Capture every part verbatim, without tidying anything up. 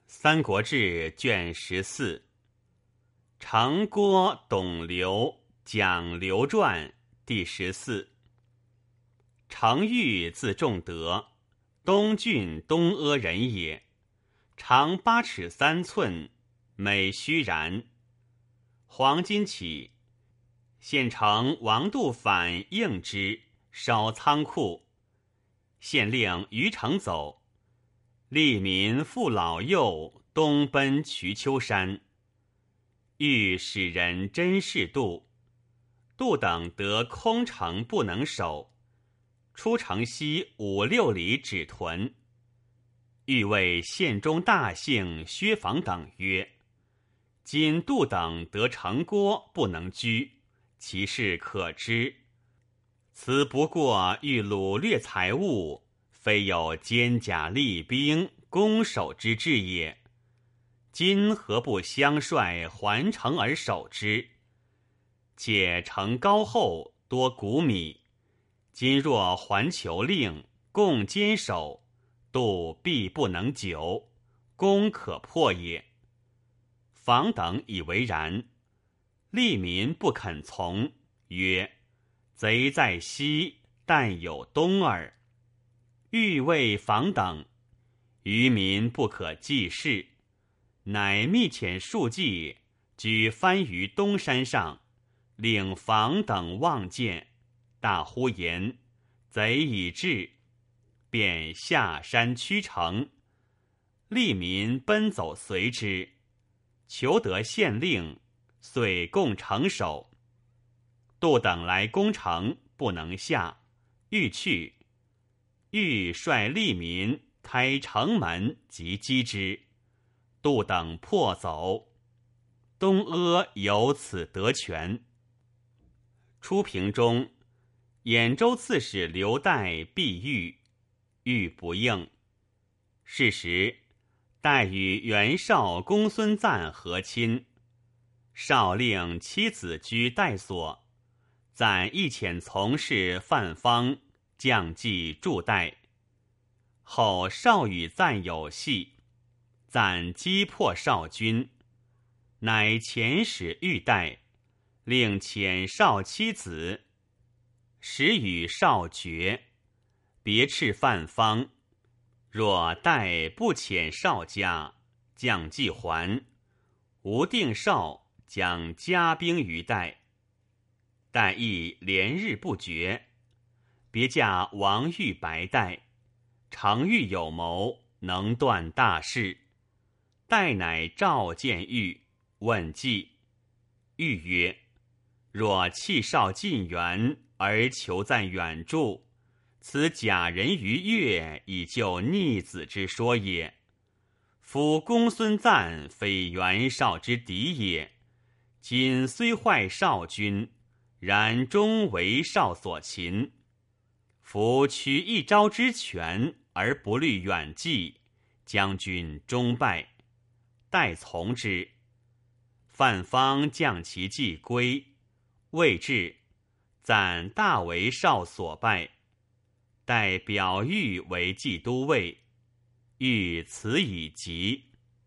三国志》卷十四，长郭董刘讲刘传第十四。程昱字仲德，东郡东阿人也，长八尺三寸，美须髯。黄巾起，县丞王度反应之，烧仓库。县令于城走，吏民父老幼，东奔瞿丘山。欲使人真是度，度等得空城不能守，出城西五六里止屯。欲谓县中大姓薛房等曰：今度等得城郭不能居，其事可知。此不过欲掳掠财物，非有坚甲厉兵攻守之志也。今何不相率还城而守之？且城高厚，多谷米，今若还求令，共坚守，度必不能久，攻可破也。房等以为然，吏民不肯从，曰：贼在西，但有东耳。欲谓房等，渔民不可济事，乃密遣数骑，举帆于东山上，令房等望见，大呼言：贼已至，便下山驱城。吏民奔走随之，求得县令，遂共城守。度等来攻城，不能下，欲去。欲率吏民开城门及击之，度等破走。东阿由此得权。初平中，兖州刺史刘岱避狱，狱不应。是时，岱与袁绍公孙瓒和亲，绍令妻子居岱所，瓒亦遣从事范方将计助岱。后绍与瓒有隙，瓒击破绍军，乃遣使遇岱，令遣绍妻子，使与绍绝，别斥范方。若岱不遣绍家，将计还，无定绍将加兵于岱。岱亦连日不决，别驾王玉白岱，常欲有谋，能断大事。岱乃召见玉，问计。玉曰：若弃绍进援，而求赞远助，此假人于越以救逆子之说也。夫公孙瓒非袁绍之敌也，今虽坏绍军，然终为绍所擒。夫取一招之权，而不虑远计，将军终败。岱从之。范方将其计归，未至，瓒大为绍所败。岱表玉为冀都尉，欲辞以疾。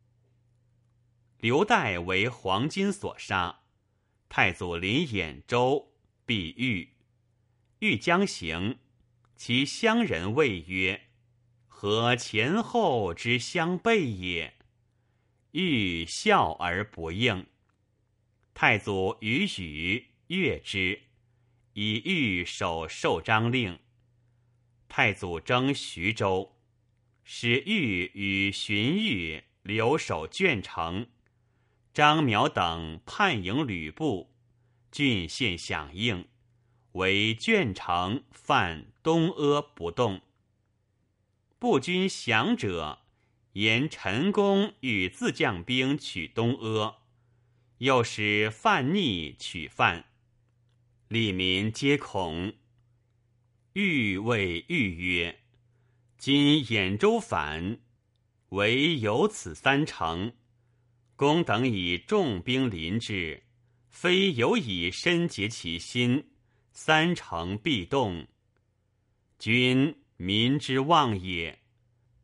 刘岱为黄巾所杀，太祖临兖州，避狱。欲将行，其乡人谓曰：何前后之相背也？欲笑而不应。太祖与语悦之，以欲守寿章令。太祖征徐州，使欲与荀彧留守鄄城。张邈等叛迎吕布，郡县响应，为鄄城犯东阿不动。步军降者，言陈宫欲自将兵取东阿，又使范逆取范，吏民皆恐。欲谓豫曰：今兖州反，唯有此三城，公等以重兵临之，非有以深结其心，三城必动。君民之望也。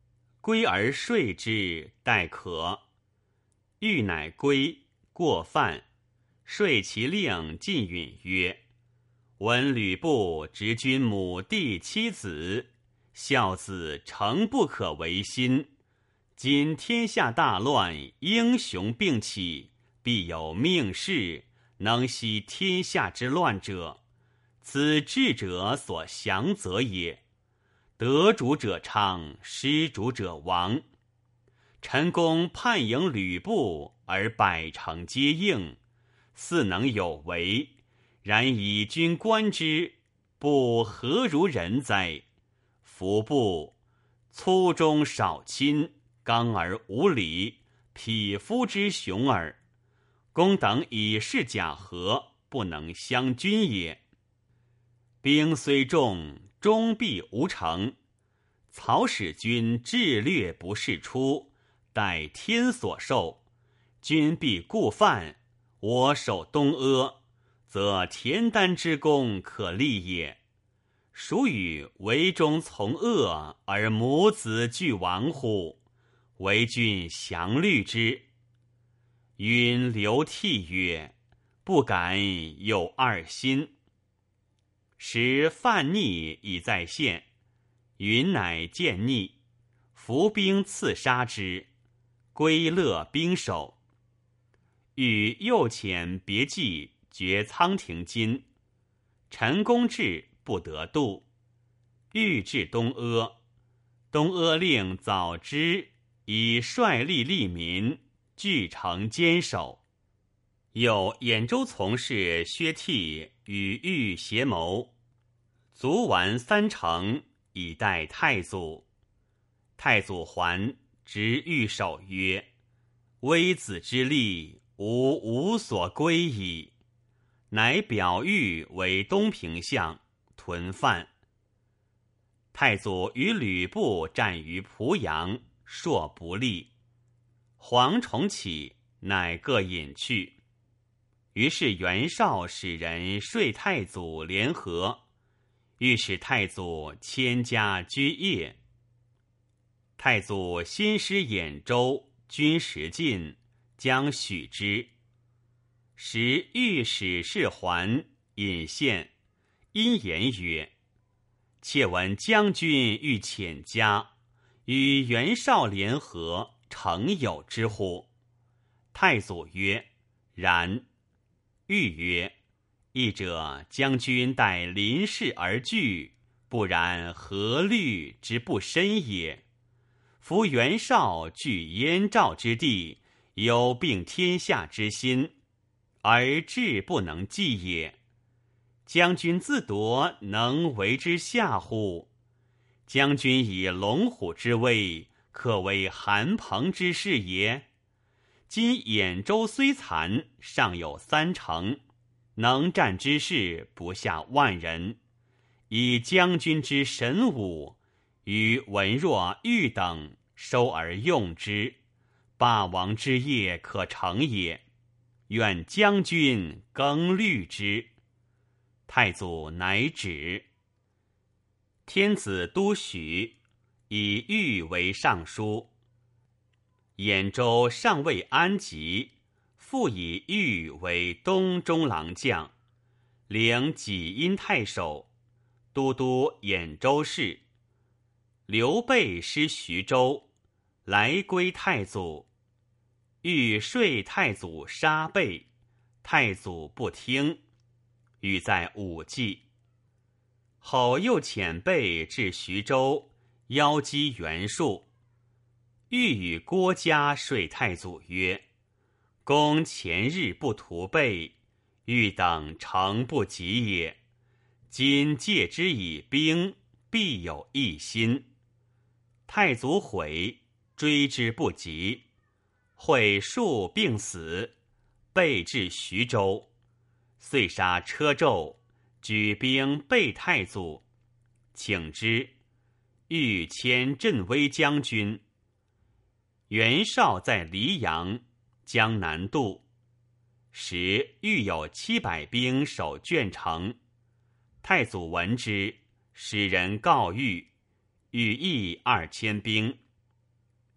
归而说之，待可。欲乃归，过犯。说其令，进允曰：闻吕布执君母弟妻子，孝子诚不可违心。今天下大乱，英雄并起，必有命士能息天下之乱者，此智者所降则也。得主者昌，失主者亡。陈宫叛迎吕布，而百城皆应，似能有为。然以君观之，不何如人哉？夫不粗中少亲，刚而无礼，匹夫之雄耳。公等以是假和，不能相均也。兵虽众，终必无成。曹使君智略不世出，待天所授，君必固犯。我守东阿，则田丹之功可立也。孰与为中从恶，而母子俱亡乎？为君详虑之。允流涕曰：不敢有二心。时犯逆已在县，允乃见逆，伏兵刺杀之，归乐兵守。欲又遣别骑绝仓亭津，陈宫至，不得渡。欲至东阿，东阿令早知以率吏利民，据城坚守。有兖州从事薛悌与欲协谋，卒完三城，以待太祖。太祖还，执御守曰：微子之力，吾无所归矣。乃表欲为东平相，屯犯。太祖与吕布战于濮阳，硕不利。蝗虫起，乃各隐去。于是袁绍使人说太祖联合，欲使太祖迁家居业。太祖新失兖州，军食尽，将许之。时御史事还，引献，因言曰：窃闻将军欲遣家，与袁绍联合，诚有之乎？太祖曰：然。欲曰：义者将军待临事而惧，不然何虑之不深也？夫袁绍据燕赵之地，有并天下之心，而志不能济也。将军自夺，能为之下乎？将军以龙虎之威，可为韩彭之势也。今兖州虽残，尚有三城，能战之士不下万人。以将军之神武，与文若、玉等收而用之，霸王之业可成也。愿将军更虑之。太祖乃止。天子都许，以豫为尚书。兖州尚未安吉，复以豫为东中郎将，领济阴太守，都督兖州事。刘备失徐州，来归太祖。欲说太祖杀备，太祖不听，欲在武纪。后又遣备至徐州，邀击袁术。欲与郭嘉说太祖曰：公前日不图备，欲等诚不及也。今借之以兵，必有异心。太祖悔，追之不及。会术病死，备至徐州，遂杀车胄，举兵备太祖，请之，欲迁镇威将军。袁绍在黎阳，江南渡。时欲有七百兵守鄄城。太祖闻之，使人告谕，欲役二千兵。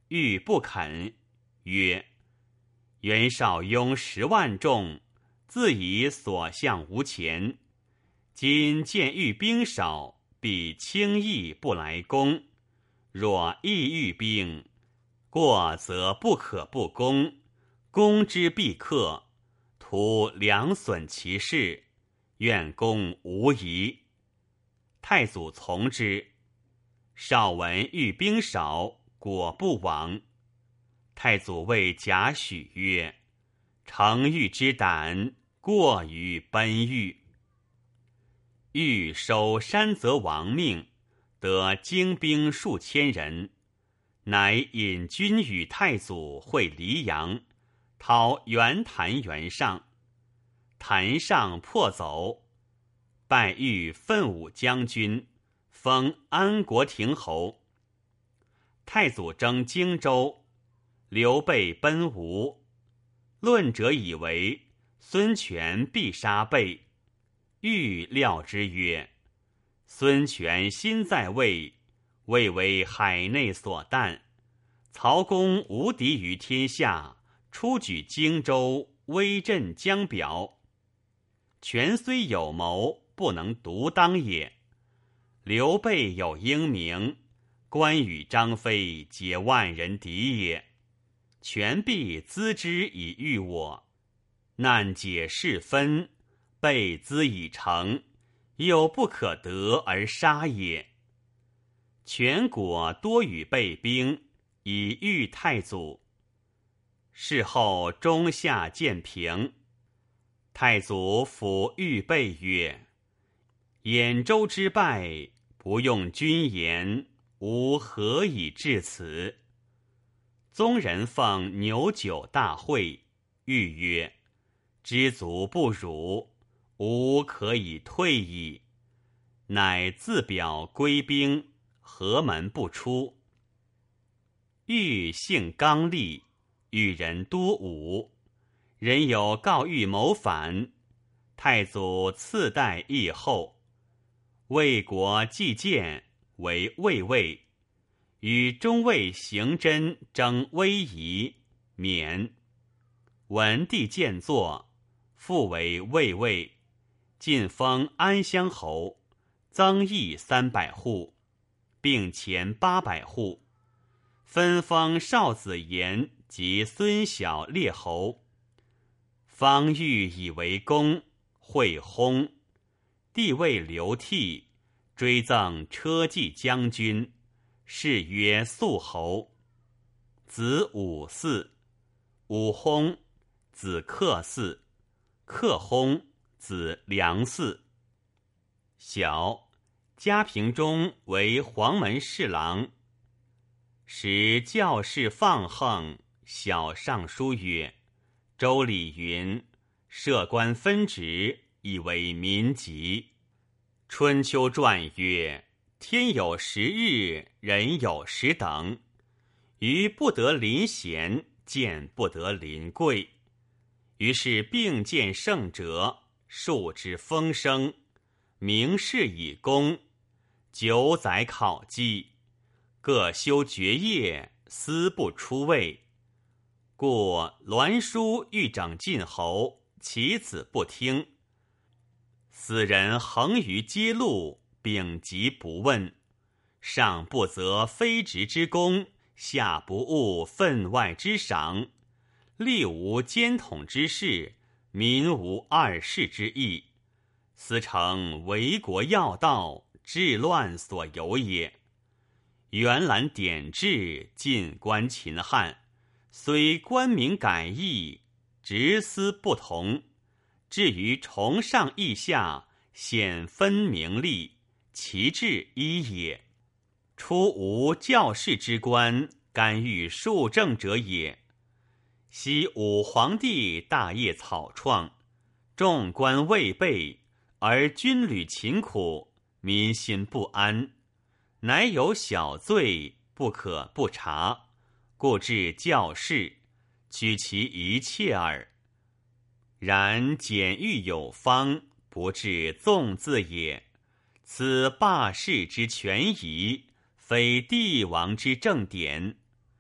欲不肯，曰：袁绍拥十万众，自以所向无前。今见欲兵少，必轻易不来攻。若意欲兵，过则不可不攻，攻之必克，徒两损其势，愿攻无疑。太祖从之。绍闻欲兵少，果不往。太祖谓贾诩曰：程昱之胆，过于奔欲。欲收山泽亡命，得精兵数千人，乃引军与太祖会黎阳，讨袁谭袁尚。谭尚破走，拜欲奋武将军，封安国亭侯。太祖征荆州，刘备奔吴。论者以为孙权必杀备，欲料之曰：孙权心在魏，魏为海内所惮，曹公无敌于天下，出举荆州，威震江表。权虽有谋，不能独当也。刘备有英名，关羽、张飞皆万人敌也。权必资之以御我，难解事分，备资以成，又不可得而杀也。权果多与备兵，以御太祖。事后中夏渐平。太祖抚御备曰：兖州之败，不用君言，吾何以至此？宗人奉牛酒大会，欲曰：知足不辱，吾可以退矣。乃自表归兵，何门不出。欲性刚戾，与人多武，人有告欲谋反，太祖赐代义后。魏国季建为魏尉，与中尉邢真争威仪，免。文帝见作，复为魏尉，晋封安乡侯，增邑三百户，并前八百户，分封少子延及孙小列侯。方欲以为公，会薨。帝位刘悌，追赠车骑将军，谥曰肃侯。子武嗣，武薨，子克嗣，克薨，子梁嗣。小，嘉平中为黄门侍郎。时教士放横，小上书曰：周礼云，设官分职，以为民急。春秋传曰：天有时日，人有时等。于不得临贤，见不得临贵。于是并见圣者，述之风声，明示以功，九载考绩，各修爵业，思不出位。故栾书欲整晋侯，其子不听。死人横于街路，秉疾不问，上不择非职之功，下不务分外之赏，吏无兼统之事，民无二世之意，斯诚为国要道，治乱所由也。元览典制，进官秦汉，虽官名改易，职司不同，至于崇上义下，显分明利，其志一也。初无教士之官，干预庶政者也。昔武皇帝大业草创，众官未备，而军旅勤苦，民心不安，乃有小罪，不可不察，故至教士，取其一切耳。然简欲有方，不至纵字也。此霸士之权宜，非帝王之正典。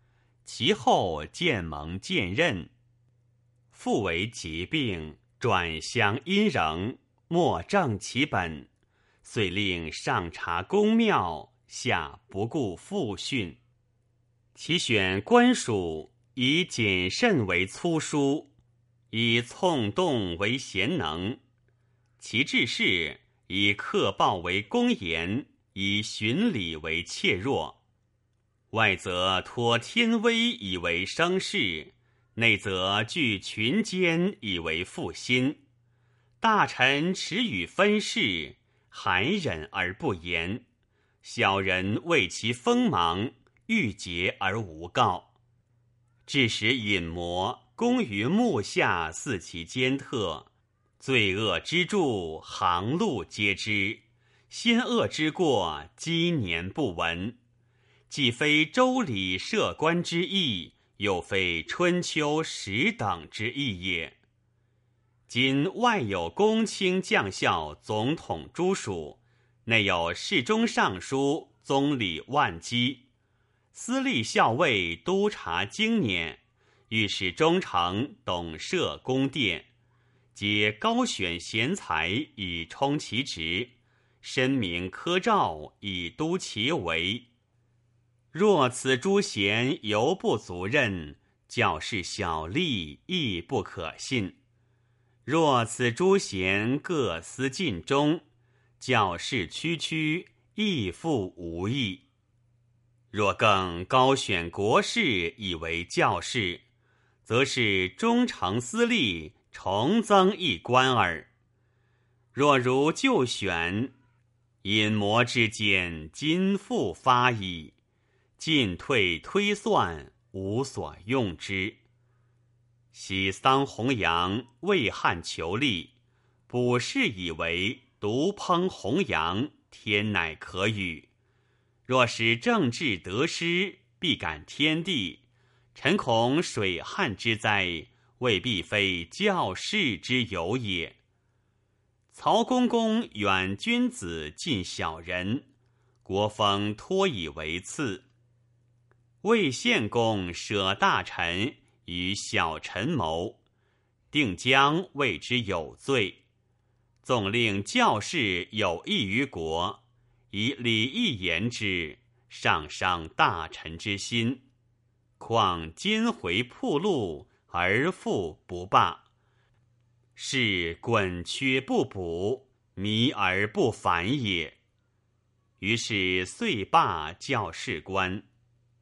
其后渐蒙渐任，复为疾病，转相阴仍，莫正其本，遂令上察公庙，下不顾父训。其选官属，以谨慎为粗疏，以从动为贤能。其治事，以克暴为公严，以循礼为怯弱。外则托天威以为生事，内则据群奸以为负心。大臣耻与分事，含忍而不言；小人为其锋芒，郁结而无告。致使隐魔攻于目下，肆其奸特，罪恶之助，行路皆知；先恶之过，积年不闻。既非周礼设官之意，又非春秋时等之意也。今外有公卿将校总统诸属，内有侍中尚书宗理万机，司隶校尉督察经辇，御史中丞董摄宫殿，皆高选贤才以充其职，申明科召以督其为。若此诸贤犹不足任，教士小吏亦不可信；若此诸贤各司尽忠，教士区区亦复无益。若更高选国士以为教士，则是中丞司隶重增一官耳。若如旧选，隐魔之间今复发矣，进退推算，无所用之。喜桑弘羊，为汉求利，卜士以为独烹弘羊，天乃可与。若使政治得失，必感天地。臣恐水旱之灾，未必非教士之有也。曹公公远君子，近小人，国风托以为次。魏献公舍大臣与小臣谋，定将谓之有罪。纵令教士有益于国，以礼义言之，上伤大臣之心。况今回铺路，而复不罢，是滚缺不补，迷而不返也。于是遂罢教士官。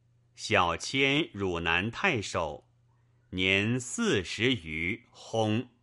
小迁汝南太守，年四十余，薨。